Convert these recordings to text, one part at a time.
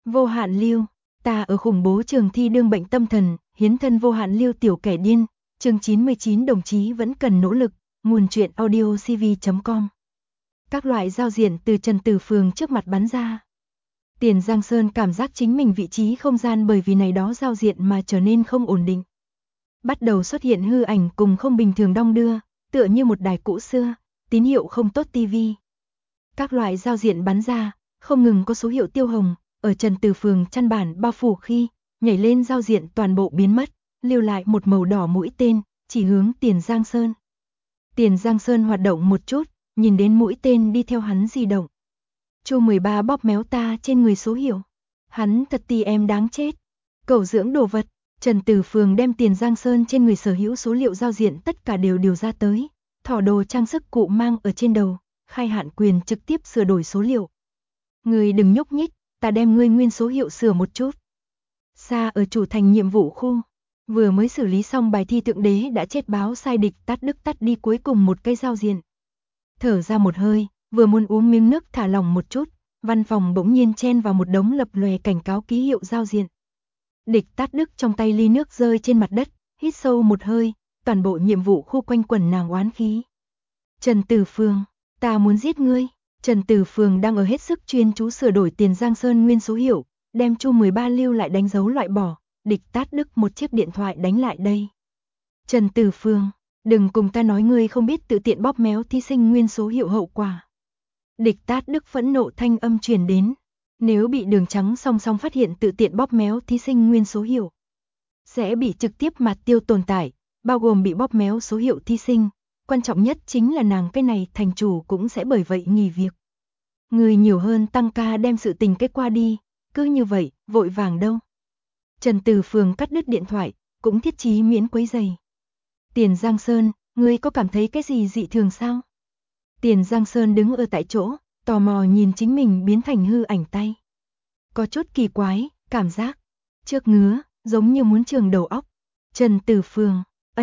Vô hạn lưu, ta ở khủng bố trường thi đương bệnh tâm thần, hiến thân vô hạn lưu tiểu kẻ điên, chương 99 đồng chí vẫn cần nỗ lực, nguồn truyện audio cv.com. Các loại giao diện từ Trần Tử Phường trước mặt bắn ra. Tiền Giang Sơn cảm giác chính mình vị trí không gian bởi vì này đó giao diện mà trở nên không ổn định. Bắt đầu xuất hiện hư ảnh cùng không bình thường đong đưa, tựa như một đài cũ xưa, tín hiệu không tốt tivi. Các loại giao diện bắn ra, không ngừng có số hiệu tiêu hồng, ở Trần Tử Phường chăn bản bao phủ khi, nhảy lên giao diện toàn bộ biến mất, lưu lại một màu đỏ mũi tên, chỉ hướng Tiền Giang Sơn. Tiền Giang Sơn hoạt động một chút, nhìn đến mũi tên đi theo hắn di động. Chu 13 bóp méo ta trên người số hiệu. Hắn thật tì em đáng chết. Cẩu dưỡng đồ vật. Trần Tử Phường đem Tiền Giang Sơn trên người sở hữu số liệu giao diện tất cả đều điều ra tới. Thỏ đồ trang sức cụ mang ở trên đầu, khai hạn quyền trực tiếp sửa đổi số liệu. Người đừng nhúc nhích, ta đem ngươi nguyên số hiệu sửa một chút. Xa ở chủ thành nhiệm vụ khu, vừa mới xử lý xong bài thi thượng đế đã chết báo sai địch tắt đi cuối cùng một cây giao diện. Thở ra một hơi, vừa muốn uống miếng nước thả lỏng một chút, văn phòng bỗng nhiên chen vào một đống lập lòe cảnh cáo ký hiệu giao diện. Địch tát đức trong tay ly nước rơi trên mặt đất, hít sâu một hơi, toàn bộ nhiệm vụ khu quanh quẩn nàng oán khí. Trần Tử Phường, ta muốn giết ngươi. Trần Tử Phường đang ở hết sức chuyên chú sửa đổi Tiền Giang Sơn nguyên số hiệu, đem Chu 13 lưu lại đánh dấu loại bỏ, địch tát đức một chiếc điện thoại đánh lại đây. Trần Tử Phường, đừng cùng ta nói ngươi không biết tự tiện bóp méo thí sinh nguyên số hiệu hậu quả. Địch tát đức phẫn nộ thanh âm truyền đến. Nếu bị Đường Trắng song song phát hiện tự tiện bóp méo thí sinh nguyên số hiệu, sẽ bị trực tiếp mạt tiêu tồn tại, bao gồm bị bóp méo số hiệu thí sinh. Quan trọng nhất chính là nàng cái này thành chủ cũng sẽ bởi vậy nghỉ việc. Người nhiều hơn tăng ca đem sự tình kết qua đi, cứ như vậy, vội vàng đâu. Trần Tử Phường cắt đứt điện thoại, cũng thiết chí miễn quấy rầy. Tiền Giang Sơn, ngươi có cảm thấy cái gì dị thường sao? Tiền Giang Sơn đứng ở tại chỗ, tò mò nhìn chính mình biến thành hư ảnh tay. Có chút kỳ quái, cảm giác trước ngứa, giống như muốn trường đầu óc. Trần Tử Phường,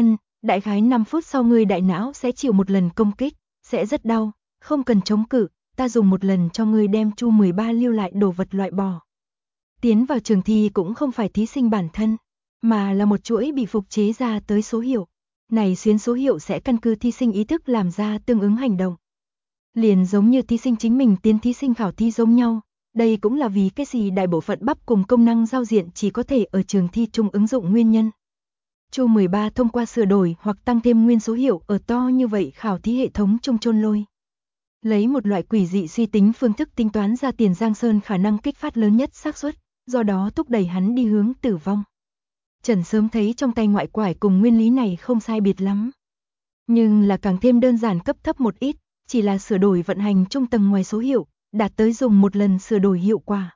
đại khái 5 phút sau ngươi đại não sẽ chịu một lần công kích, sẽ rất đau, không cần chống cự, ta dùng một lần cho ngươi đem Chu 13 lưu lại đồ vật loại bỏ. Tiến vào trường thi cũng không phải thí sinh bản thân, mà là một chuỗi bị phục chế ra tới số hiệu. Này xuyến số hiệu sẽ căn cứ thí sinh ý thức làm ra tương ứng hành động. Liền giống như thí sinh chính mình tiến thí sinh khảo thi giống nhau, đây cũng là vì cái gì đại bộ phận bắp cùng công năng giao diện chỉ có thể ở trường thi chung ứng dụng nguyên nhân. Chu 13 thông qua sửa đổi hoặc tăng thêm nguyên số hiệu ở to như vậy khảo thí hệ thống chung chôn lôi. Lấy một loại quỷ dị suy tính phương thức tính toán ra Tiền Giang Sơn khả năng kích phát lớn nhất xác suất, do đó thúc đẩy hắn đi hướng tử vong. Trần sớm thấy trong tay ngoại quải cùng nguyên lý này không sai biệt lắm. Nhưng là càng thêm đơn giản cấp thấp một ít, chỉ là sửa đổi vận hành trung tầng ngoài số hiệu, đạt tới dùng một lần sửa đổi hiệu quả.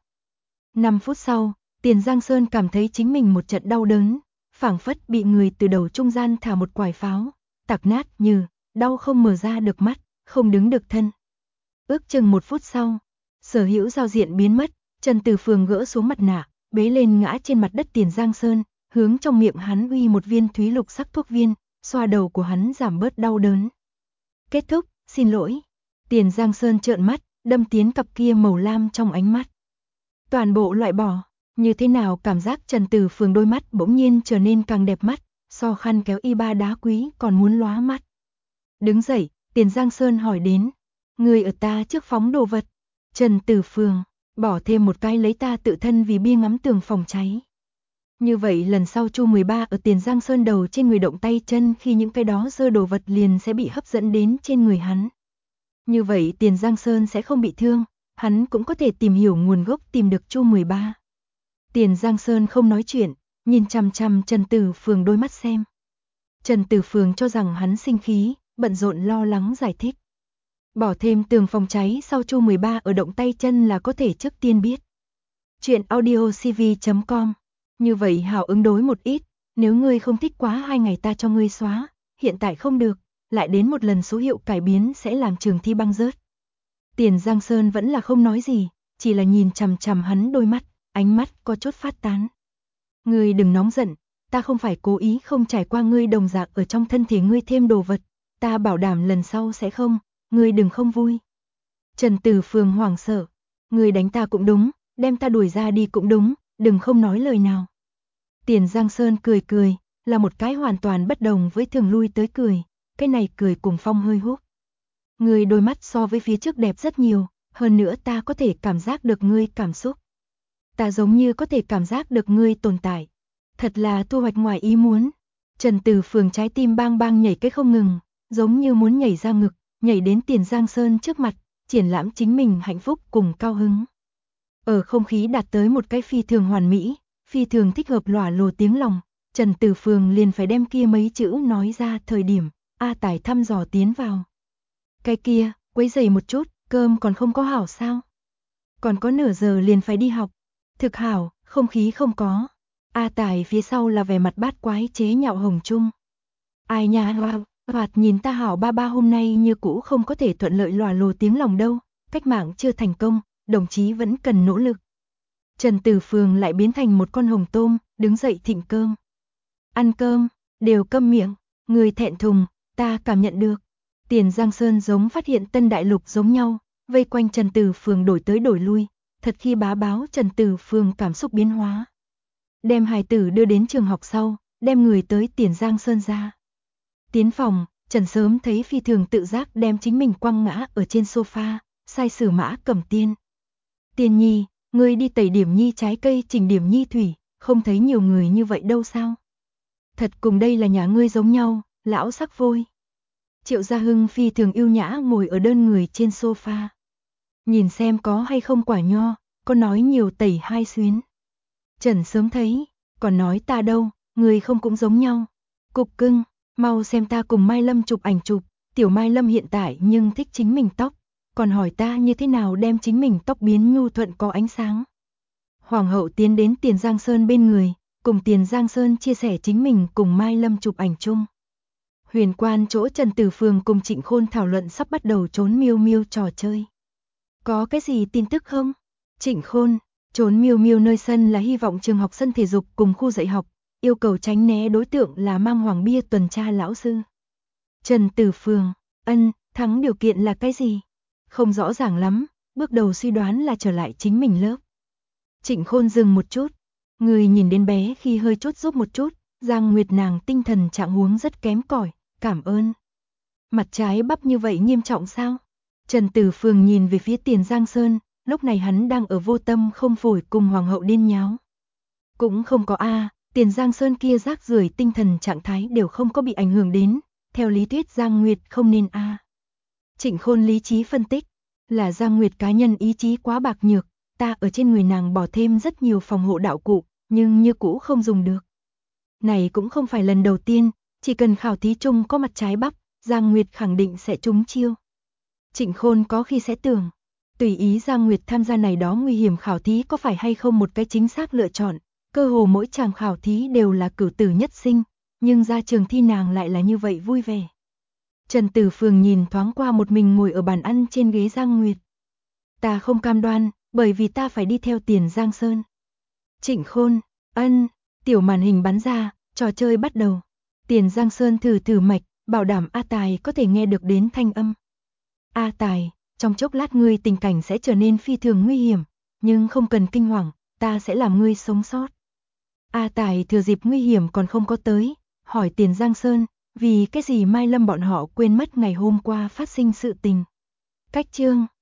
5 phút sau, Tiền Giang Sơn cảm thấy chính mình một trận đau đớn, phảng phất bị người từ đầu trung gian thả một quải pháo, tạc nát như, đau không mở ra được mắt, không đứng được thân. Ước chừng 1 phút sau, sở hữu giao diện biến mất, Trần Tử Phường gỡ xuống mặt nạ, bế lên ngã trên mặt đất Tiền Giang Sơn, hướng trong miệng hắn uy một viên thúy lục sắc thuốc viên, xoa đầu của hắn giảm bớt đau đớn. Kết thúc, xin lỗi. Tiền Giang Sơn trợn mắt, đâm tiến cặp kia màu lam trong ánh mắt. Toàn bộ loại bỏ, như thế nào cảm giác Trần Tử Phường đôi mắt bỗng nhiên trở nên càng đẹp mắt, so khăn kéo y ba đá quý còn muốn lóa mắt. Đứng dậy, Tiền Giang Sơn hỏi đến, người ở ta trước phóng đồ vật. Trần Tử Phường, bỏ thêm một cái lấy ta tự thân vì bia ngắm tường phòng cháy. Như vậy lần sau Chu 13 ở Tiền Giang Sơn đầu trên người động tay chân khi những cái đó rơi đồ vật liền sẽ bị hấp dẫn đến trên người hắn. Như vậy Tiền Giang Sơn sẽ không bị thương, hắn cũng có thể tìm hiểu nguồn gốc tìm được Chu 13. Tiền Giang Sơn không nói chuyện, nhìn chằm chằm Trần Tử Phường đôi mắt xem. Trần Tử Phường cho rằng hắn sinh khí, bận rộn lo lắng giải thích. Bỏ thêm tường phòng cháy sau Chu 13 ở động tay chân là có thể trước tiên biết. Chuyện audio cv.com. Như vậy hảo ứng đối một ít, nếu ngươi không thích quá 2 ngày ta cho ngươi xóa, hiện tại không được, lại đến một lần số hiệu cải biến sẽ làm trường thi băng rớt. Tiền Giang Sơn vẫn là không nói gì, chỉ là nhìn chằm chằm hắn đôi mắt, ánh mắt có chút phát tán. Ngươi đừng nóng giận, ta không phải cố ý không trải qua ngươi đồng dạng ở trong thân thể ngươi thêm đồ vật, ta bảo đảm lần sau sẽ không, ngươi đừng không vui. Trần Tử Phường hoảng sợ, ngươi đánh ta cũng đúng, đem ta đuổi ra đi cũng đúng, đừng không nói lời nào. Tiền Giang Sơn cười cười, là một cái hoàn toàn bất đồng với thường lui tới cười, cái này cười cùng phong hơi hút. Ngươi đôi mắt so với phía trước đẹp rất nhiều, hơn nữa ta có thể cảm giác được ngươi cảm xúc. Ta giống như có thể cảm giác được ngươi tồn tại. Thật là thu hoạch ngoài ý muốn. Trần Từ Phường trái tim bang bang nhảy cái không ngừng, giống như muốn nhảy ra ngực, nhảy đến Tiền Giang Sơn trước mặt, triển lãm chính mình hạnh phúc cùng cao hứng. Ở không khí đạt tới một cái phi thường hoàn mỹ, phi thường thích hợp lỏa lồ tiếng lòng, Trần Từ Phường liền phải đem kia mấy chữ nói ra thời điểm, A Tài thăm dò tiến vào. Cái kia, quấy rầy một chút, cơm còn không có hảo sao? Còn có nửa giờ liền phải đi học. Thực hảo, không khí không có. A Tài phía sau là vẻ mặt bát quái chế nhạo Hồng Trung. Ai nha hoạt nhìn ta hảo ba ba hôm nay như cũ không có thể thuận lợi lòa lồ tiếng lòng đâu. Cách mạng chưa thành công, đồng chí vẫn cần nỗ lực. Trần Từ Phường lại biến thành một con hồng tôm, đứng dậy thịnh cơm. Ăn cơm, đều câm miệng, người thẹn thùng, ta cảm nhận được. Tiền Giang Sơn giống phát hiện tân đại lục giống nhau, vây quanh Trần Từ Phường đổi tới đổi lui, thật khi bá báo Trần Từ Phường cảm xúc biến hóa. Đem hài tử đưa đến trường học sau, đem người tới Tiền Giang Sơn ra. Tiến phòng, Trần sớm thấy phi thường tự giác đem chính mình quăng ngã ở trên sofa, sai sử Mã Cẩm Tiên. Tiên Nhi, ngươi đi tẩy Điểm Nhi trái cây chỉnh Điểm Nhi thủy, không thấy nhiều người như vậy đâu sao? Thật cùng đây là nhà ngươi giống nhau, lão sắc vôi. Triệu Gia Hưng phi thường yêu nhã ngồi ở đơn người trên sofa. Nhìn xem có hay không quả nho, có nói nhiều tẩy hai xuyến. Trần sớm thấy, còn nói ta đâu, người không cũng giống nhau. Cục cưng, mau xem ta cùng Mai Lâm chụp ảnh chụp, tiểu Mai Lâm hiện tại nhưng thích chính mình tóc, còn hỏi ta như thế nào đem chính mình tóc biến nhu thuận có ánh sáng. Hoàng hậu tiến đến Tiền Giang Sơn bên người, cùng Tiền Giang Sơn chia sẻ chính mình cùng Mai Lâm chụp ảnh chung. Huyền quan chỗ Trần Từ Phường cùng Trịnh Khôn thảo luận sắp bắt đầu trốn miêu miêu trò chơi. Có cái gì tin tức không? Trịnh Khôn, trốn miêu miêu nơi sân là hy vọng trường học sân thể dục cùng khu dạy học, yêu cầu tránh né đối tượng là mang hoàng bia tuần tra lão sư. Trần Từ Phường, thắng điều kiện là cái gì? Không rõ ràng lắm, bước đầu suy đoán là trở lại chính mình lớp. Trịnh Khôn dừng một chút, người nhìn đến bé khi hơi chốt giúp một chút, Giang Nguyệt nàng tinh thần trạng huống rất kém cỏi, cảm ơn. Mặt trái bắp như vậy nghiêm trọng sao? Trần Từ Phường nhìn về phía Tiền Giang Sơn, lúc này hắn đang ở vô tâm không phổi cùng hoàng hậu điên nháo. Cũng không có Tiền Giang Sơn kia rác rưởi tinh thần trạng thái đều không có bị ảnh hưởng đến, theo lý thuyết Giang Nguyệt không nên Trịnh Khôn lý trí phân tích, là Giang Nguyệt cá nhân ý chí quá bạc nhược, ta ở trên người nàng bỏ thêm rất nhiều phòng hộ đạo cụ, nhưng như cũ không dùng được. Này cũng không phải lần đầu tiên, chỉ cần khảo thí chung có mặt trái bắp, Giang Nguyệt khẳng định sẽ trúng chiêu. Trịnh Khôn có khi sẽ tưởng, tùy ý Giang Nguyệt tham gia này đó nguy hiểm khảo thí có phải hay không một cái chính xác lựa chọn, cơ hồ mỗi chàng khảo thí đều là cửu tử nhất sinh, nhưng ra trường thi nàng lại là như vậy vui vẻ. Trần Từ Phường nhìn thoáng qua một mình ngồi ở bàn ăn trên ghế Giang Nguyệt. Ta không cam đoan, bởi vì ta phải đi theo Tiền Giang Sơn. Trịnh Khôn, tiểu màn hình bắn ra, trò chơi bắt đầu. Tiền Giang Sơn thử mạch, bảo đảm A Tài có thể nghe được đến thanh âm. A Tài, trong chốc lát ngươi tình cảnh sẽ trở nên phi thường nguy hiểm, nhưng không cần kinh hoàng, ta sẽ làm ngươi sống sót. A Tài thừa dịp nguy hiểm còn không có tới, hỏi Tiền Giang Sơn, vì cái gì Mai Lâm bọn họ quên mất ngày hôm qua phát sinh sự tình. Cách chương